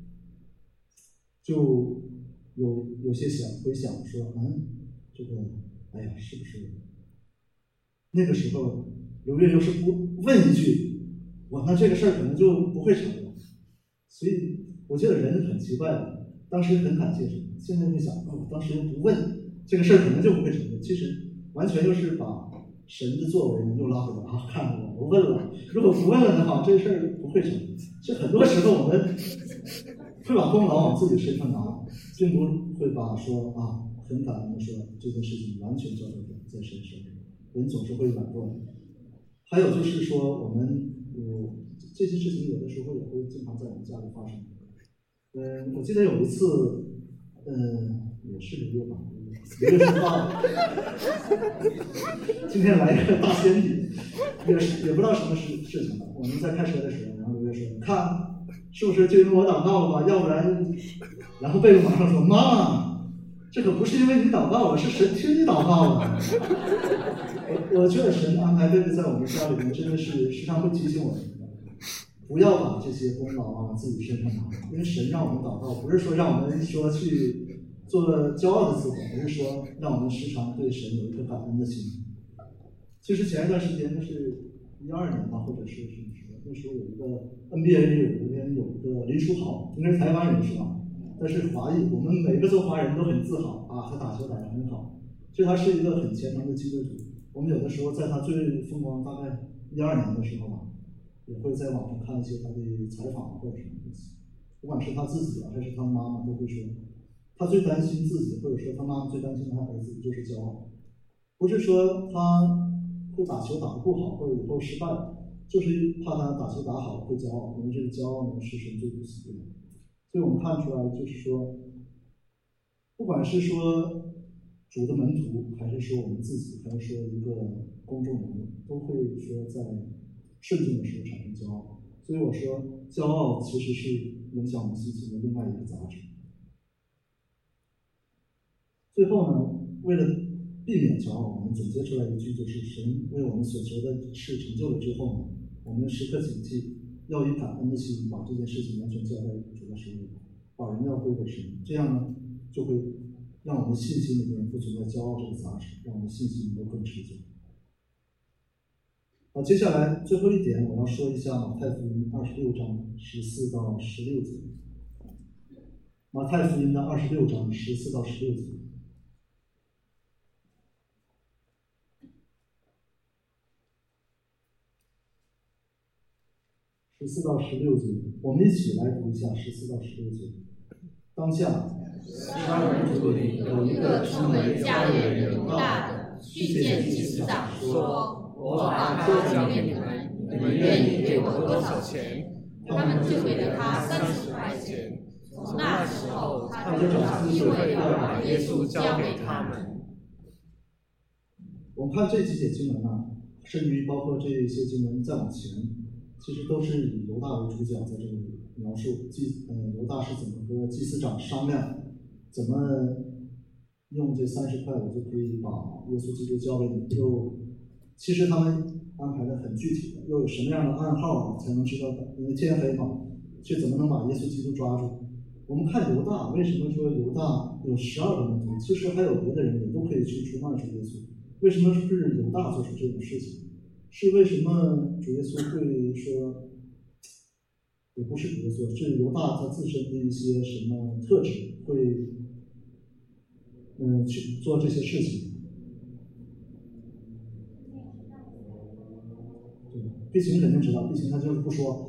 就有些回想说，这个，哎呀，是不是那个时候刘月要是不问一句，那这个事儿可能就不会成了。所以我觉得人很奇怪的，当时很感谢神，现在会想，当时又不问，这个事儿可能就不会成了。其实完全就是把神的作为又拉回来啊，看我问了，如果不问了的话，这事儿不会成。是很多时候我们会把功劳往自己身上拿，并不会把说很感恩的说这件事情完全交在神身上，人总是会软弱的。还有就是说，我们这些事情有的时候也会经常在我们家里发生。我记得有一次，也是6月吧，6月10号，今天来一个大仙女，也不知道什么事情了。我们在开车的时候，然后刘月说：“看，是不是就因为我祷告了吧？要不然……”然后贝贝马上说：“妈，这可不是因为你祷告了，是神听你祷告了。”我觉得神安排贝贝在我们家里面，真的是时常会提醒我们，不要把这些功劳往自己身上拿，因为神让我们祷告，不是说让我们说去做骄傲的自我，而是说让我们时常对神有一个感恩的心。其实前一段时间，那是12年吧，或者是什么时候，那时候有一个 NBA 有一个林书豪，应该是台湾人是吧？但是华裔，我们每个做华人都很自豪啊，他打球打得很好，所以他是一个很虔诚的基督徒。我们有的时候在他最风光大概12年的时候吧，也会在网上看一些他的采访或者什么东西，不管是他自己还是他妈妈都会说，他最担心自己，或者说他妈妈最担心他儿子就是骄傲，不是说他会打球打得不好或者以后失败，就是怕他打球打好会骄傲，因为这个骄傲呢是神最不喜悦的。所以我们看出来，就是说，不管是说主的门徒，还是说我们自己，还是说一个公众人物，都会说在顺境的时候产生骄傲。所以我说，骄傲其实是影响我们信心的另外一个杂质。最后呢，为了避免骄傲，我们总结出来一句，就是神为我们所求的事成就了之后呢，我们时刻警惕，要以感恩的心把这件事情完全交在主的手里，把荣耀归给神。这样呢，就会让我们的信心里面不存在骄傲这个杂质，让我们的信心能够更持久。好，接下来最后一点，我要说一下马太福音26章14到16节。马太福音的26章14到16节。14到16节，我们一起来读一下14到16节。当下， 西方人族里有一个称为加里人犹大的，去见祭司长说：“我把他交给你们， 你们愿意给我多少钱？ 他们就给了他30块钱。从那时候，他们就找机会要把耶稣交给他们。 我们看这几节经文啊，甚至于包括这些经文再往前，其实都是以犹大为主角在这里描述犹大是怎么和祭司长商量，怎么用这30块我就可以把耶稣基督交给你。其实他们安排的很具体的，又有什么样的暗号才能知道，因为天黑嘛，却怎么能把耶稣基督抓住？我们看犹大，为什么说犹大有12个门徒？其实还有别的人也都可以去出卖主耶稣。为什么是犹大做出这种事情？是为什么主耶稣会说，也不是主耶稣，是犹大他自身的一些什么特质会去做这些事情？对，毕竟肯定知道，毕竟他就是不说。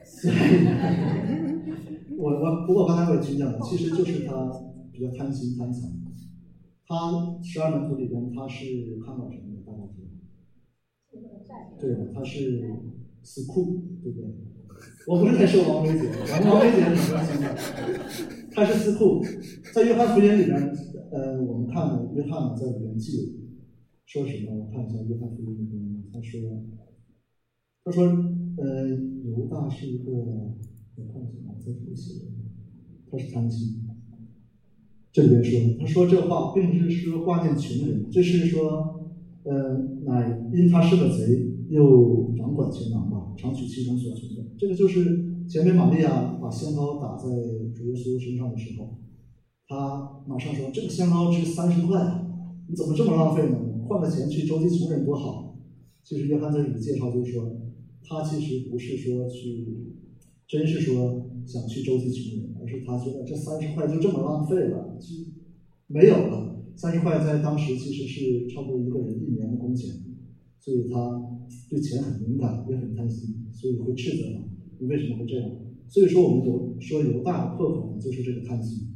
不过刚才我也听讲了，其实就是他比较贪心贪财。他12门徒里边，他是看到什么的？大家知道？对的，他是死库，对不对？我不是在说王维姐，王维姐很关心的。他是司库，在约翰福音里边，我们看约翰在里边记说什么？我看一下约翰福音里边，他说，犹大是一个，我看一下，在这里写的，他是贪心。这里边说，他说这话并不是说挂念穷人，这是说，乃因他是个贼，又掌管钱囊吧，常取其中所存的。这个就是前面玛利亚把香膏打在主耶稣身上的时候，他马上说这个香膏值30块，你怎么这么浪费呢？换个钱去周济穷人多好。其实约翰在这里介绍就是说，他其实不是说真是说想去周济穷人，而是他觉得这30块就这么浪费了，就没有了。30块在当时其实是差不多一个人1年的工钱，所以他对钱很敏感，也很贪心，所以会斥责他，你为什么会这样？所以说我们说犹大的破口呢，就是这个贪心。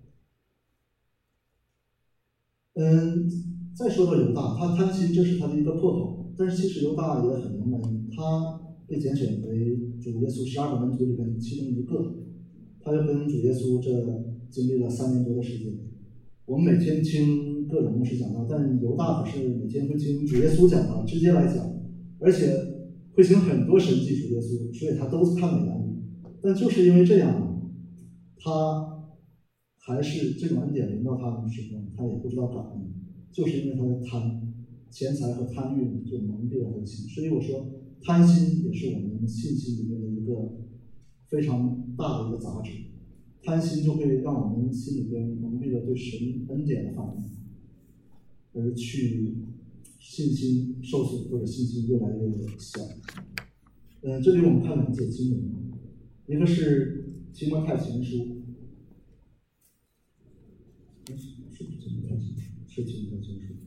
再说到犹大，他贪心，这是他的一个破口，但是其实犹大也很能门，他被拣选为主耶稣12个门徒里面其中一个，他又跟主耶稣这经历了3年多的时间。我们每天听各种牧师讲道，但犹大可是每天会听主耶稣讲道，直接来讲，而且会行很多神迹主耶稣，所以他都看在眼里。但就是因为这样，他还是这种恩典临到他的时候，他也不知道感恩，就是因为他的钱财和贪欲就蒙蔽了他的心。所以我说，贪心也是我们信息里面的一个非常大的一个杂质。贪心就会让我们心里边蒙蔽了对神恩典的反应，而去信心受损或者信心越来越小。这里我们看2节经文，一个是提摩太前书，是不是提摩太前书？是提摩太前书。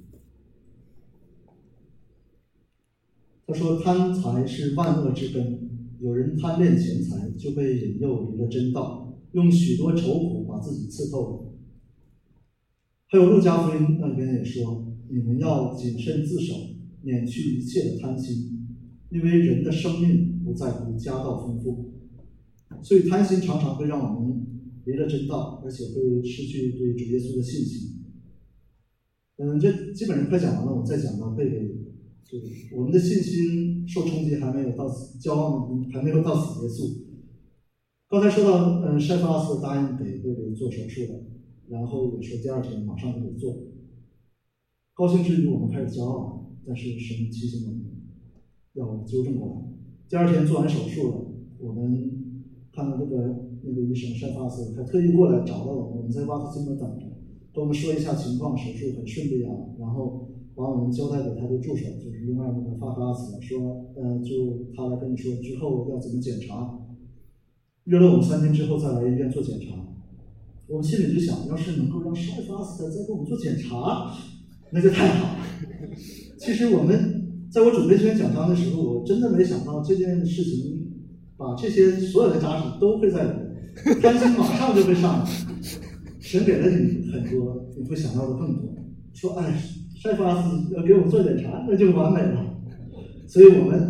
他说：“贪财是万恶之根，有人贪恋钱财，就被引诱离了真道。”用许多愁苦把自己刺透了。还有路加福音那里边也说，你们要谨慎自守，免去一切的贪心，因为人的生命不在乎家道丰富。所以贪心常常会让我们离了真道，而且会失去对主耶稣的信心。这基本上快讲完了，我再讲到贝贝，就是我们的信心受冲击还没有到死，骄傲还没有到死结束。刚才说到，塞法斯答应给贝贝做手术了，然后也说第2天马上就给做。高兴之余，我们开始骄傲，但是神提醒我们要纠正过来。第2天做完手术了，我们看到那个医生塞法斯还特意过来找到我们在瓦特金门等着，跟我们说一下情况，手术很顺利啊，然后把我们交代给他的助手，就是另外那个法拉斯说，就他来跟你说之后要怎么检查。约了我们3天之后再来医院做检查，我们心里就想，要是能够让塞法斯再给我们做检查，那就太好了。其实在我准备这篇讲章的时候，我真的没想到这件事情把这些所有的渣子都会在里面，担心马上就会上来。神给了你很多，你会想要的更多。说，塞法斯要给我们做检查，那就完美了。所以我们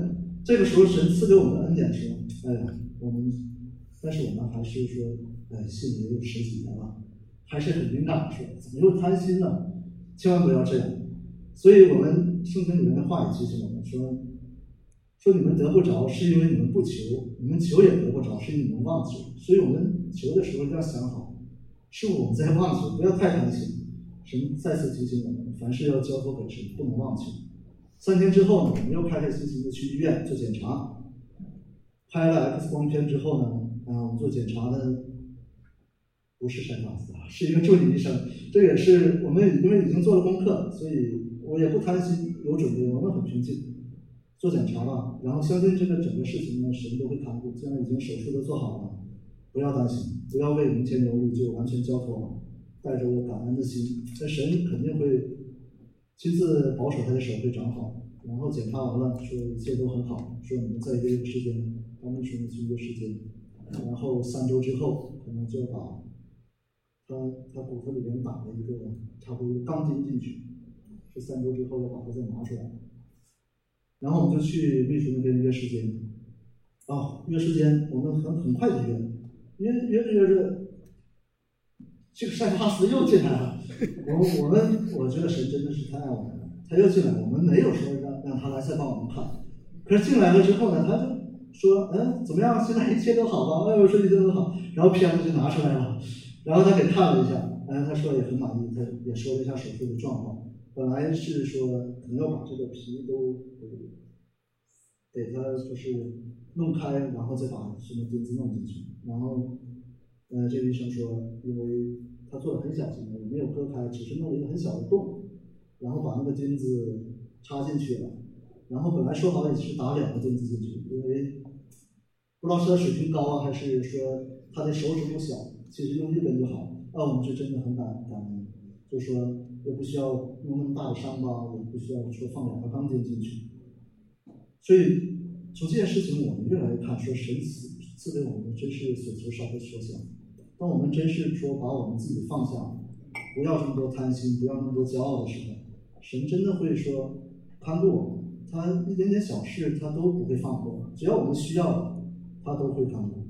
这个时候神赐给我们的恩典说，但是我们还是说，信了也有10几年了，还是很敏感，说怎么又贪心呢？千万不要这样。所以我们圣经里面的话也提醒我们说你们得不着是因为你们不求，你们求也得不着是因为你们忘记了。所以我们求的时候要想好，是我们在忘记，不要太贪心。神再次提醒我们，凡事要交托给神，不能忘记。3天之后呢，我们又开开心心的去医院做检查，拍了 X 光片之后呢，我们做检查的不是筛法子，是一个助理医生。这也是我们因为已经做了功课，所以我也不贪心，有准备，我们很平静。做检查吧，然后相信这个整个事情呢，神都会看顾。既然已经手术都做好了，不要担心，不要为明天忧虑，就完全交托了，带着感恩的心，那神肯定会亲自保守他的手会长好。然后检查完了，说一切都很好，说你们再约一个时间，他们说去约时间，然后3周之后可能就要把他骨头里面打了一个差不多钢钉进去，是3周之后要把它再拿出来。然后我们就去秘书那边约时间，约时间我们很快就约着，这个塞巴斯又进来了。我觉得神真的是太爱我们了，他又进来，我们没有说让他来再帮我们看，可是进来了之后呢，他就说怎么样？现在一切都好吧？我说一切都好，然后片子就拿出来了，然后他给看了一下，他说也很满意，他也说了一下手术的状况。本来是说可能要把这个皮都给他就是弄开，然后再把什么钉子弄进去。然后这个医生说，因为他做的很小心，没有割开，只是弄了一个很小的洞，然后把那个钉子插进去了。然后本来说好也是打2个钉子进去，因为不知道是他水平高还是说他的手指不小，其实用1根就好。我们是真的很感恩，就说也不需要弄那么大的伤疤，也不需要说放2个钢钉进去。所以从这件事情我们越来越看，说神赐给我们真是所求少不所想。当我们真是说把我们自己放下，不要这么多贪心，不要那么多骄傲的时候，神真的会说看顾我们，他一点点小事他都不会放过，只要我们需要的，他都会看顾。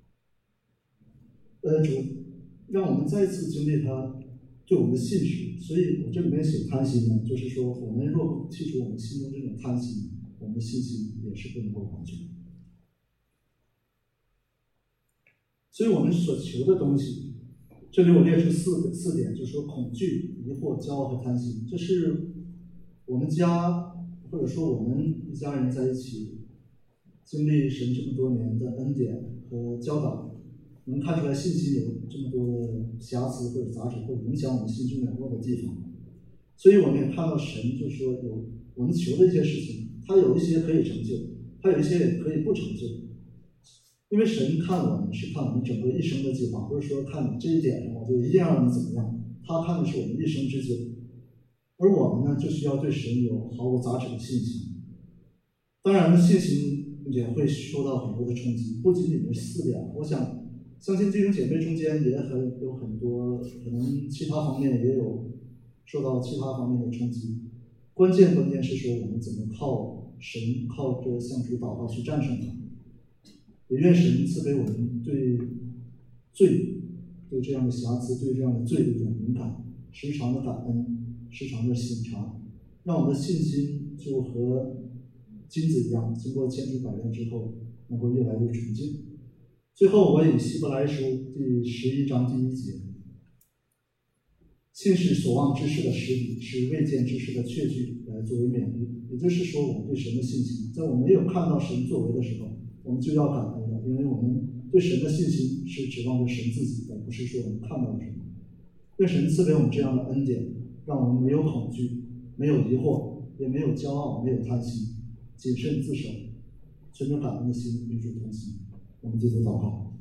主让我们再一次经历他对我们的信实，所以我这里面写贪心呢，就是说我们若不剔除我们心中这种贪心，我们的信心也是不能够完全。所以我们所求的东西，这里我列出四点，就是说恐惧、疑惑、骄傲和贪心，这是我们家或者说我们一家人在一起经历神这么多年的恩典和教导，能看出来信心有这么多的瑕疵或者杂质，或者影响我们心中软弱的地方。所以我们也看到神就是说有我们求的一些事情，他有一些可以成就，他有一些也可以不成就。因为神看我们是看我们整个一生的计划，不是说看你这一点我就一定要让你怎么样，他看的是我们一生之久。而我们呢，就需要对神有毫无杂质的信心。当然信心也会受到很多的冲击，不仅仅是4点，我想相信弟兄姐妹中间也有很多可能其他方面也有受到其他方面的冲击。关键是说我们怎么靠神，靠着向主祷告去战胜它。也愿神赐给我们对罪、对这样的瑕疵、对这样的罪的一种敏感，时常的感恩，时常的省察，让我们的信心就和金子一样，经过千锤百炼之后，能够越来越纯净。最后，我以希伯来书第11章第1节，信是所望之事的实底，是未见之事的确据，来作为勉励。也就是说，我们对神的信心，在我们没有看到神作为的时候，我们就要感恩了，因为我们对神的信心是指望着神自己的，不是说我们看到什么。愿神赐给我们这样的恩典，让我们没有恐惧，没有疑惑，也没有骄傲，没有贪心，谨慎自守，存着感恩的心与主同行。我们低头祷告。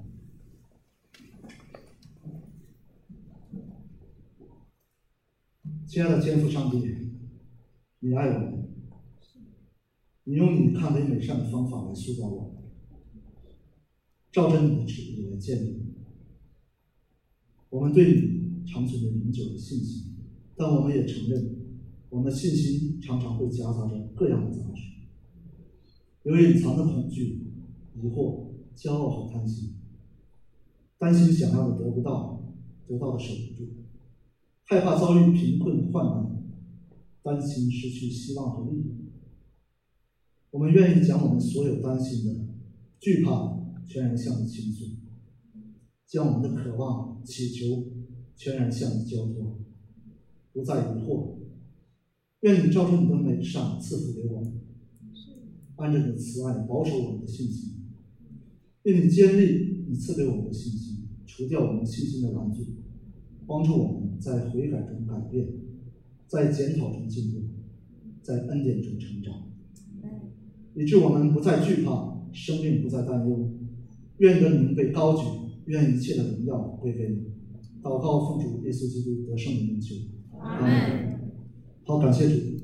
亲爱的天父上帝，你爱我们，你用你看为美善的方法来塑造我们，照着你的旨意来建立我们对你长存着永久的信心，但我们也承认，我们的信心常常会夹杂着各样的杂质。 有隐藏的恐惧、疑惑、骄傲和贪心，担心想要的得不到，得到的守不住，害怕遭遇贫困患难，担心失去希望和利益。我们愿意将我们所有担心的、惧怕全然向你倾诉，将我们的渴望、祈求全然向你交托，不再疑惑。愿你照出你的美善赐福给我们，按着你的慈爱保守我们的信心，愿你坚立你赐给我们的信心，除掉我们信心的拦阻，帮助我们在悔改中改变，在检讨中进步，在恩典中成长，以致我们不再惧怕，生命不再担忧。愿你的名被高举，愿一切的荣耀归给你。祷告奉主耶稣基督得胜的名求， 阿们。 好，感谢主。